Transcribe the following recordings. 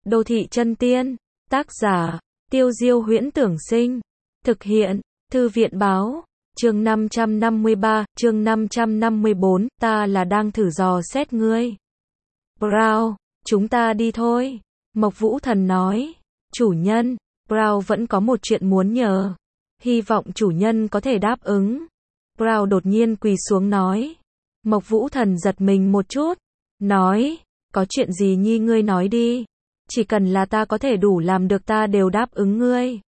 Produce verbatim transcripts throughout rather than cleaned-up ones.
Đô thị chân tiên. Tác giả, Tiêu Diêu Huyễn Tưởng Sinh. Thực hiện, Thư viện Báo. Chương năm trăm năm mươi ba, chương năm trăm năm mươi bốn, ta là đang thử dò xét ngươi. Brown, chúng ta đi thôi. Mộc Vũ Thần nói. Chủ nhân, Brown vẫn có một chuyện muốn nhờ. Hy vọng chủ nhân có thể đáp ứng. Brown đột nhiên quỳ xuống nói. Mộc Vũ Thần giật mình một chút. Nói, có chuyện gì nhi ngươi nói đi. Chỉ cần là ta có thể đủ làm được ta đều đáp ứng ngươi.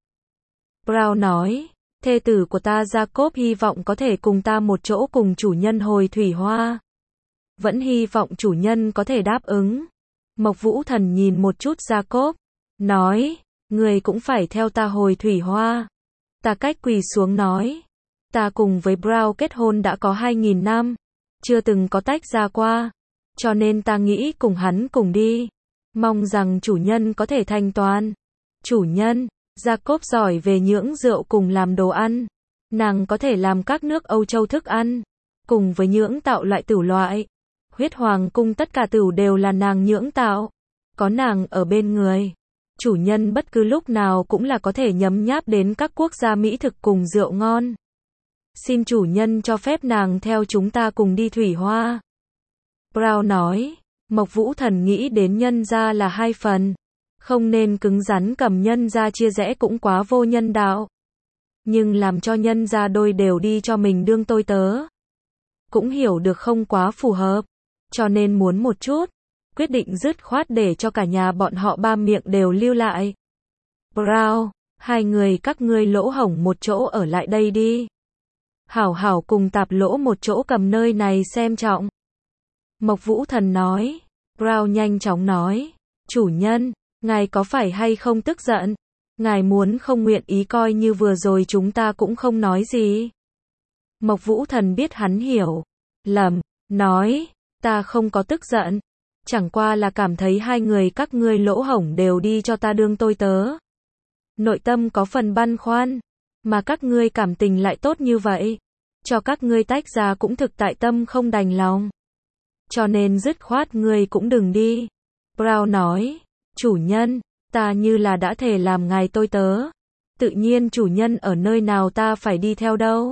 Brown nói, thê tử của ta Jacob hy vọng có thể cùng ta một chỗ cùng chủ nhân hồi thủy hoa. Vẫn hy vọng chủ nhân có thể đáp ứng. Mộc Vũ Thần nhìn một chút Jacob. Nói, ngươi cũng phải theo ta hồi thủy hoa. Ta cách quỳ xuống nói. Ta cùng với Brown kết hôn đã có hai nghìn năm. Chưa từng có tách ra qua. Cho nên ta nghĩ cùng hắn cùng đi. Mong rằng chủ nhân có thể thanh toán. Chủ nhân, Jacob giỏi về nhưỡng rượu cùng làm đồ ăn. Nàng có thể làm các nước Âu Châu thức ăn. Cùng với nhưỡng tạo loại tửu loại. Huyết Hoàng cung tất cả tửu đều là nàng nhưỡng tạo. Có nàng ở bên người. Chủ nhân bất cứ lúc nào cũng là có thể nhấm nháp đến các quốc gia mỹ thực cùng rượu ngon. Xin chủ nhân cho phép nàng theo chúng ta cùng đi thủy hoa. Brown nói. Mộc Vũ Thần nghĩ đến nhân gia là hai phần. Không nên cứng rắn cầm nhân gia chia rẽ cũng quá vô nhân đạo. Nhưng làm cho nhân gia đôi đều đi cho mình đương tôi tớ. Cũng hiểu được không quá phù hợp. Cho nên muốn một chút. Quyết định dứt khoát để cho cả nhà bọn họ ba miệng đều lưu lại. Brown, hai người các ngươi lỗ hổng một chỗ ở lại đây đi. Hảo hảo cùng tạp lỗ một chỗ cầm nơi này xem trọng. Mộc Vũ Thần nói. Brown nhanh chóng nói. Chủ nhân, ngài có phải hay không tức giận? Ngài muốn không nguyện ý coi như vừa rồi chúng ta cũng không nói gì. Mộc Vũ Thần biết hắn hiểu. Lầm, nói, ta không có tức giận. Chẳng qua là cảm thấy hai người các ngươi lỗ hổng đều đi cho ta đương tôi tớ. Nội tâm có phần băn khoăn. Mà các ngươi cảm tình lại tốt như vậy. Cho các ngươi tách ra cũng thực tại tâm không đành lòng. Cho nên dứt khoát ngươi cũng đừng đi. Brown nói, chủ nhân, ta như là đã thề làm ngài tôi tớ. Tự nhiên chủ nhân ở nơi nào ta phải đi theo đâu.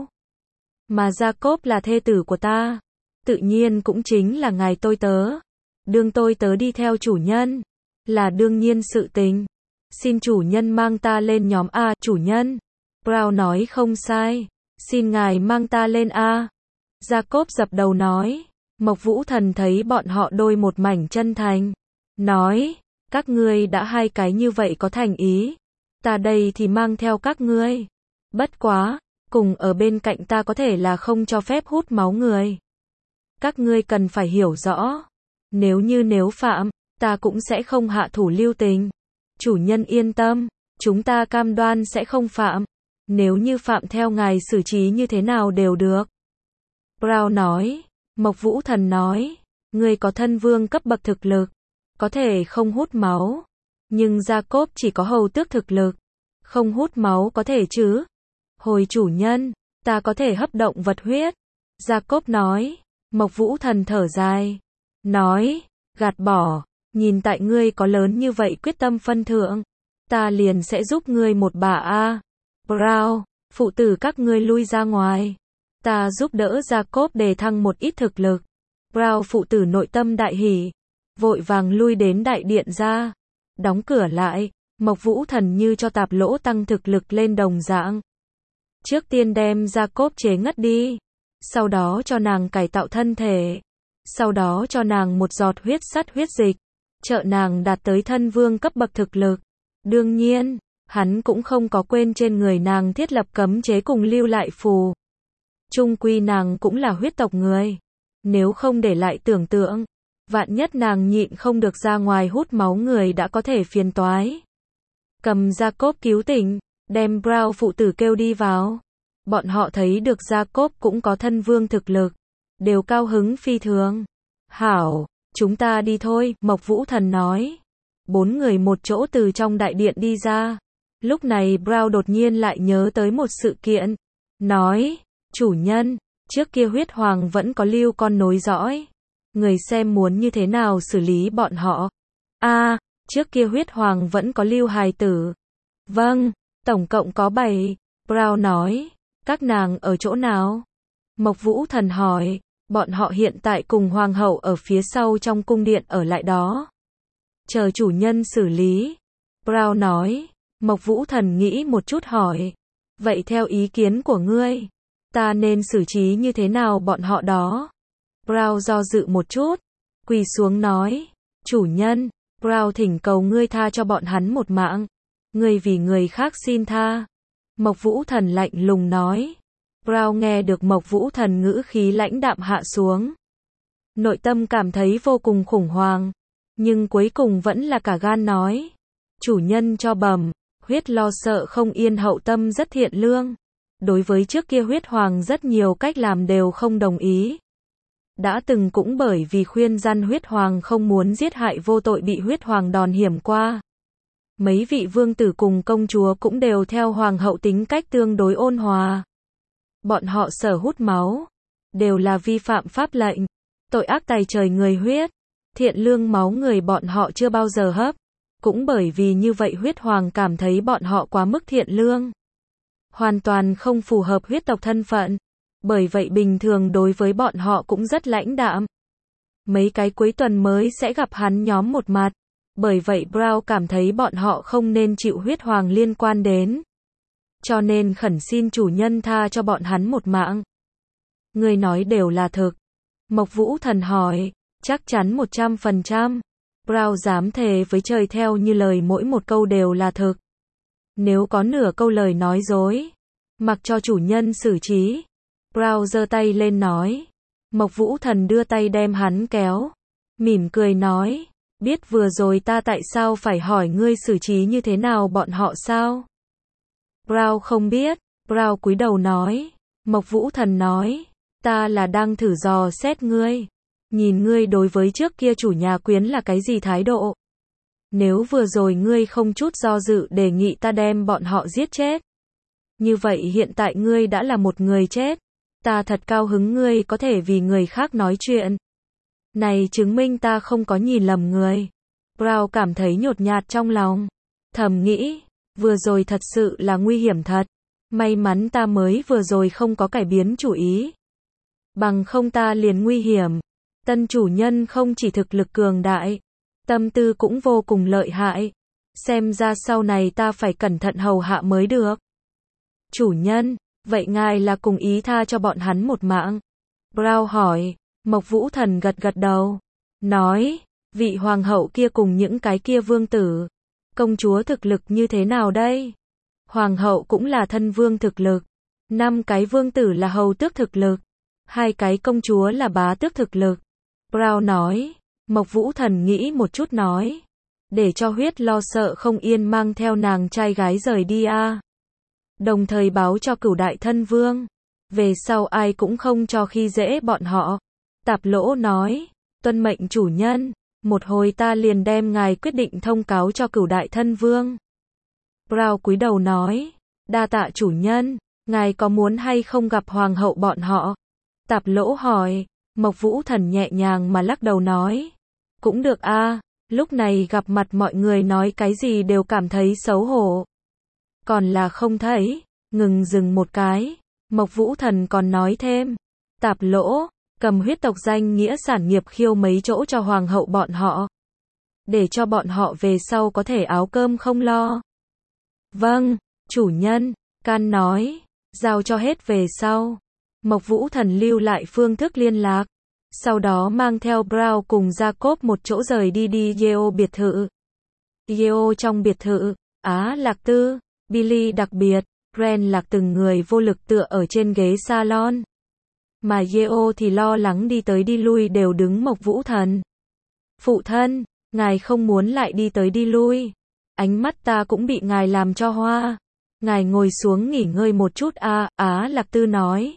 Mà Jacob là thê tử của ta. Tự nhiên cũng chính là ngài tôi tớ. Đương tôi tớ đi theo chủ nhân. Là đương nhiên sự tình. Xin chủ nhân mang ta lên nhóm A, chủ nhân. Brown nói không sai. Xin ngài mang ta lên A. Jacob dập đầu nói. Mộc Vũ Thần thấy bọn họ đôi một mảnh chân thành. Nói, các ngươi đã hai cái như vậy có thành ý. Ta đây thì mang theo các ngươi. Bất quá, cùng ở bên cạnh ta có thể là không cho phép hút máu người. Các ngươi cần phải hiểu rõ. Nếu như nếu phạm, ta cũng sẽ không hạ thủ lưu tình. Chủ nhân yên tâm, chúng ta cam đoan sẽ không phạm. Nếu như phạm theo ngài xử trí như thế nào đều được. Brown nói. Mộc Vũ Thần nói, ngươi có thân vương cấp bậc thực lực, có thể không hút máu, nhưng Jacob chỉ có hầu tước thực lực, không hút máu có thể chứ? Hồi chủ nhân, ta có thể hấp động vật huyết. Jacob nói. Mộc Vũ Thần thở dài, nói, gạt bỏ, nhìn tại ngươi có lớn như vậy quyết tâm phân thượng, ta liền sẽ giúp ngươi một bà a. Brown, phụ tử các ngươi lui ra ngoài. Ta giúp đỡ Jacob đề thăng một ít thực lực. Brown phụ tử nội tâm đại hỉ. Vội vàng lui đến đại điện ra. Đóng cửa lại. Mộc Vũ Thần như cho tạp lỗ tăng thực lực lên đồng dạng. Trước tiên đem Jacob chế ngất đi. Sau đó cho nàng cải tạo thân thể. Sau đó cho nàng một giọt huyết sắt huyết dịch. Trợ nàng đạt tới thân vương cấp bậc thực lực. Đương nhiên, hắn cũng không có quên trên người nàng thiết lập cấm chế cùng lưu lại phù. Chung quy nàng cũng là huyết tộc người. Nếu không để lại tưởng tượng, vạn nhất nàng nhịn không được ra ngoài hút máu người đã có thể phiền toái. Cầm Jacob cứu tỉnh, đem Brown phụ tử kêu đi vào. Bọn họ thấy được Jacob cũng có thân vương thực lực, đều cao hứng phi thường. Hảo, chúng ta đi thôi, Mộc Vũ Thần nói. Bốn người một chỗ từ trong đại điện đi ra. Lúc này Brown đột nhiên lại nhớ tới một sự kiện. Nói, chủ nhân, trước kia huyết hoàng vẫn có lưu con nối dõi. Người xem muốn như thế nào xử lý bọn họ. A, trước kia huyết hoàng vẫn có lưu hài tử. Vâng, tổng cộng có bảy. Brown nói, các nàng ở chỗ nào? Mộc Vũ Thần hỏi, bọn họ hiện tại cùng hoàng hậu ở phía sau trong cung điện ở lại đó. Chờ chủ nhân xử lý. Brown nói, Mộc Vũ Thần nghĩ một chút hỏi, vậy theo ý kiến của ngươi, ta nên xử trí như thế nào bọn họ đó? Brown do dự một chút, quỳ xuống nói, chủ nhân, Brown thỉnh cầu ngươi tha cho bọn hắn một mạng. Ngươi vì người khác xin tha. Mộc Vũ Thần lạnh lùng nói. Brown nghe được Mộc Vũ Thần ngữ khí lãnh đạm hạ xuống. Nội tâm cảm thấy vô cùng khủng hoảng. Nhưng cuối cùng vẫn là cả gan nói. Chủ nhân cho bẩm, huyết lo sợ không yên hậu tâm rất thiện lương. Đối với trước kia huyết hoàng rất nhiều cách làm đều không đồng ý. Đã từng cũng bởi vì khuyên răn huyết hoàng không muốn giết hại vô tội bị huyết hoàng đòn hiểm qua. Mấy vị vương tử cùng công chúa cũng đều theo hoàng hậu tính cách tương đối ôn hòa. Bọn họ sở hút máu, đều là vi phạm pháp lệnh, tội ác tày trời người huyết, thiện lương máu người bọn họ chưa bao giờ hấp. Cũng bởi vì như vậy huyết hoàng cảm thấy bọn họ quá mức thiện lương. Hoàn toàn không phù hợp huyết tộc thân phận. Bởi vậy bình thường đối với bọn họ cũng rất lãnh đạm. Mấy cái cuối tuần mới sẽ gặp hắn nhóm một mặt. Bởi vậy Brown cảm thấy bọn họ không nên chịu huyết hoàng liên quan đến. Cho nên khẩn xin chủ nhân tha cho bọn hắn một mạng. Người nói đều là thực. Mộc Vũ Thần hỏi, chắc chắn một trăm phần trăm. Brown dám thề với trời theo như lời mỗi một câu đều là thực. Nếu có nửa câu lời nói dối, mặc cho chủ nhân xử trí. Brown giơ tay lên nói. Mộc Vũ Thần đưa tay đem hắn kéo. Mỉm cười nói. Biết vừa rồi ta tại sao phải hỏi ngươi xử trí như thế nào bọn họ sao? Brown không biết. Brown cúi đầu nói. Mộc Vũ Thần nói. Ta là đang thử dò xét ngươi. Nhìn ngươi đối với trước kia chủ nhà quyến là cái gì thái độ? Nếu vừa rồi ngươi không chút do dự đề nghị ta đem bọn họ giết chết. Như vậy hiện tại ngươi đã là một người chết. Ta thật cao hứng ngươi có thể vì người khác nói chuyện. Này chứng minh ta không có nhìn lầm người. Brown cảm thấy nhột nhạt trong lòng. Thầm nghĩ, vừa rồi thật sự là nguy hiểm thật. May mắn ta mới vừa rồi không có cải biến chủ ý. Bằng không ta liền nguy hiểm. Tân chủ nhân không chỉ thực lực cường đại, tâm tư cũng vô cùng lợi hại. Xem ra sau này ta phải cẩn thận hầu hạ mới được. Chủ nhân, vậy ngài là cùng ý tha cho bọn hắn một mạng? Brown hỏi. Mộc Vũ Thần gật gật đầu. Nói, vị hoàng hậu kia cùng những cái kia vương tử. Công chúa thực lực như thế nào đây? Hoàng hậu cũng là thân vương thực lực. Năm cái vương tử là hầu tước thực lực. Hai cái công chúa là bá tước thực lực. Brown nói. Mộc Vũ Thần nghĩ một chút nói. Để cho huyết lo sợ không yên mang theo nàng trai gái rời đi a. Đồng thời báo cho cửu đại thân vương. Về sau ai cũng không cho khi dễ bọn họ. Tạp Lỗ nói. Tuân mệnh chủ nhân. Một hồi ta liền đem ngài quyết định thông cáo cho cửu đại thân vương. Brown cúi đầu nói. Đa tạ chủ nhân. Ngài có muốn hay không gặp hoàng hậu bọn họ? Tạp Lỗ hỏi. Mộc Vũ Thần nhẹ nhàng mà lắc đầu nói. Cũng được a. Lúc này gặp mặt mọi người nói cái gì đều cảm thấy xấu hổ. Còn là không thấy. Ngừng dừng một cái. Mộc Vũ Thần còn nói thêm. Tạp Lỗ, cầm huyết tộc danh nghĩa sản nghiệp khiêu mấy chỗ cho hoàng hậu bọn họ. Để cho bọn họ về sau có thể áo cơm không lo. Vâng, chủ nhân. Can nói. Giao cho hết về sau. Mộc Vũ Thần lưu lại phương thức liên lạc. Sau đó mang theo Brown cùng Jacob một chỗ rời đi đi Yeo biệt thự. Yeo trong biệt thự, Á Lạc Tư, Billy đặc biệt, Ren Lạc từng người vô lực tựa ở trên ghế salon. Mà Yeo thì lo lắng đi tới đi lui đều đứng Mộc Vũ Thần. Phụ thân, ngài không muốn lại đi tới đi lui. Ánh mắt ta cũng bị ngài làm cho hoa. Ngài ngồi xuống nghỉ ngơi một chút a. Á Lạc Tư nói.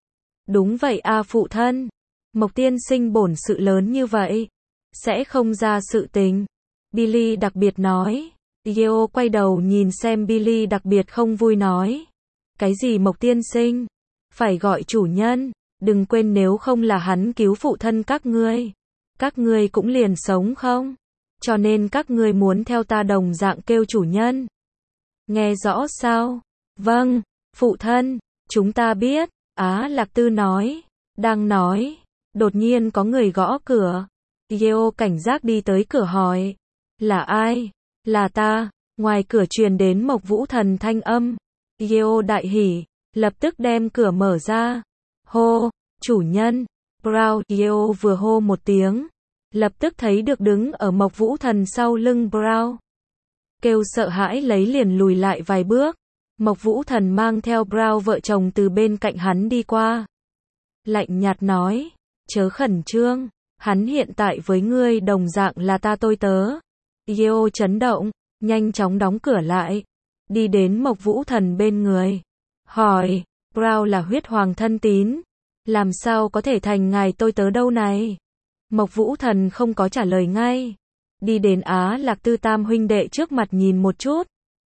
Đúng vậy a phụ thân. Mộc tiên sinh bổn sự lớn như vậy. Sẽ không ra sự tình. Billy đặc biệt nói. Yeo quay đầu nhìn xem Billy đặc biệt không vui nói. Cái gì Mộc tiên sinh? Phải gọi chủ nhân. Đừng quên nếu không là hắn cứu phụ thân các ngươi. Các ngươi cũng liền sống không? cho nên các ngươi muốn theo ta đồng dạng kêu chủ nhân. Nghe rõ sao? Vâng, phụ thân, chúng ta biết, Á Lạc Tư nói. Đang nói, đột nhiên có người gõ cửa. Yeo cảnh giác đi tới cửa hỏi. Là ai? Là ta. Ngoài cửa truyền đến Mộc Vũ Thần thanh âm. Yeo đại hỉ, lập tức đem cửa mở ra. Hô, chủ nhân. Brown. Yeo vừa hô một tiếng, lập tức thấy được đứng ở Mộc Vũ Thần sau lưng Brown. Kêu sợ hãi lấy liền lùi lại vài bước. Mộc Vũ Thần mang theo Brown vợ chồng từ bên cạnh hắn đi qua. Lạnh nhạt nói, chớ khẩn trương, hắn hiện tại với ngươi đồng dạng là ta tôi tớ. Yeo chấn động, nhanh chóng đóng cửa lại, đi đến Mộc Vũ Thần bên người. Hỏi, Brown là huyết hoàng thân tín, làm sao có thể thành ngài tôi tớ đâu này? Mộc Vũ Thần không có trả lời ngay. Đi đến Á Lạc Tư tam huynh đệ trước mặt nhìn một chút.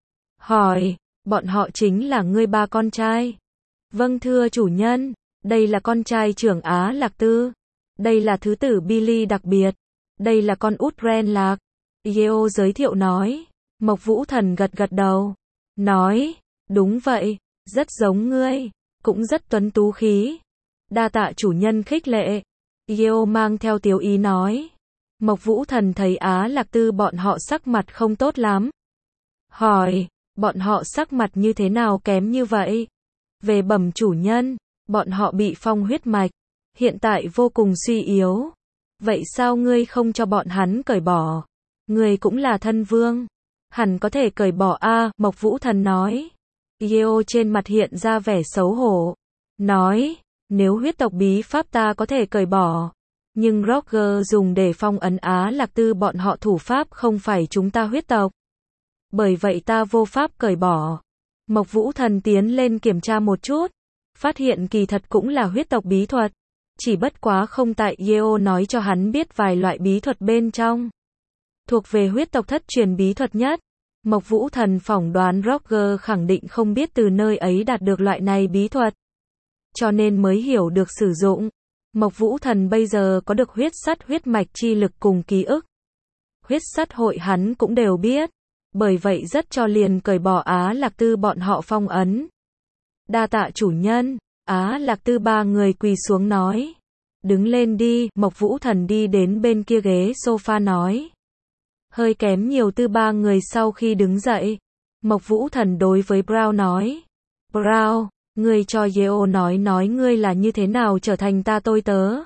Hỏi, bọn họ chính là ngươi ba con trai? Vâng thưa chủ nhân, đây là con trai trưởng Á Lạc Tư. Đây là thứ tử Billy đặc biệt. Đây là con út Ren Lạc. Yeo giới thiệu nói. Mộc Vũ Thần gật gật đầu. Nói, đúng vậy, rất giống ngươi, cũng rất tuấn tú khí. Đa tạ chủ nhân khích lệ. Yeo mang theo tiếu ý nói. Mộc Vũ Thần thấy Á Lạc Tư bọn họ sắc mặt không tốt lắm. Hỏi, bọn họ sắc mặt như thế nào kém như vậy? Về bẩm chủ nhân, bọn họ bị phong huyết mạch, hiện tại vô cùng suy yếu. Vậy sao ngươi không cho bọn hắn cởi bỏ? Ngươi cũng là thân vương, hẳn có thể cởi bỏ a, Mộc Vũ Thần nói. Yeo trên mặt hiện ra vẻ xấu hổ. Nói, nếu huyết tộc bí pháp ta có thể cởi bỏ. Nhưng Roger dùng để phong ấn Á Lạc Tư bọn họ thủ pháp không phải chúng ta huyết tộc. Bởi vậy ta vô pháp cởi bỏ. Mộc Vũ Thần tiến lên kiểm tra một chút. Phát hiện kỳ thật cũng là huyết tộc bí thuật. Chỉ bất quá không tại Yeo nói cho hắn biết vài loại bí thuật bên trong. Thuộc về huyết tộc thất truyền bí thuật nhất. Mộc Vũ Thần phỏng đoán Roger khẳng định không biết từ nơi ấy đạt được loại này bí thuật. Cho nên mới hiểu được sử dụng. Mộc Vũ Thần bây giờ có được huyết sắt huyết mạch chi lực cùng ký ức. Huyết sắt hội hắn cũng đều biết. Bởi vậy rất cho liền cởi bỏ Á Lạc Tư bọn họ phong ấn. Đa tạ chủ nhân. Á Lạc Tư ba người quỳ xuống nói. Đứng lên đi. Mộc Vũ Thần đi đến bên kia ghế sofa nói. Hơi kém nhiều tư ba người sau khi đứng dậy. Mộc Vũ Thần đối với Brown nói. Brown, ngươi cho Yeo nói nói ngươi là như thế nào trở thành ta tôi tớ.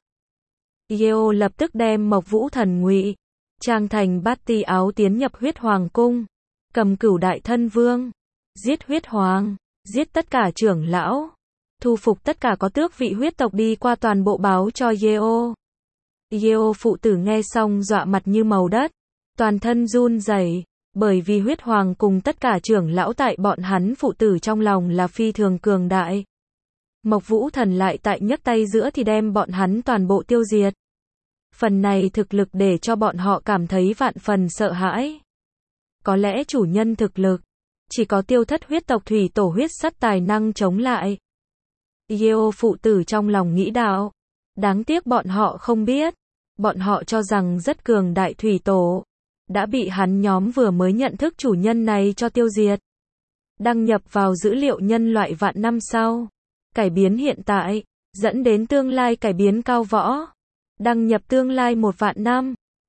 Yeo lập tức đem Mộc Vũ Thần ngụy trang thành bát ti áo tiến nhập huyết hoàng cung. Cầm cửu đại thân vương. Giết huyết hoàng. Giết tất cả trưởng lão. Thu phục tất cả có tước vị huyết tộc đi qua toàn bộ báo cho Yeo. Yeo phụ tử nghe xong dọa mặt như màu đất. Toàn thân run rẩy, bởi vì huyết hoàng cùng tất cả trưởng lão tại bọn hắn phụ tử trong lòng là phi thường cường đại. Mộc Vũ Thần lại tại nhấc tay giữa thì đem bọn hắn toàn bộ tiêu diệt. Phần này thực lực để cho bọn họ cảm thấy vạn phần sợ hãi. Có lẽ chủ nhân thực lực, chỉ có tiêu thất huyết tộc thủy tổ huyết sắt tài năng chống lại. Yeo phụ tử trong lòng nghĩ đạo. Đáng tiếc bọn họ không biết. Bọn họ cho rằng rất cường đại thủy tổ. Đã bị hắn nhóm vừa mới nhận thức chủ nhân này cho tiêu diệt. Đăng nhập vào dữ liệu nhân loại vạn năm sau. Cải biến hiện tại, dẫn đến tương lai cải biến cao võ. Đăng nhập tương lai một vạn năm.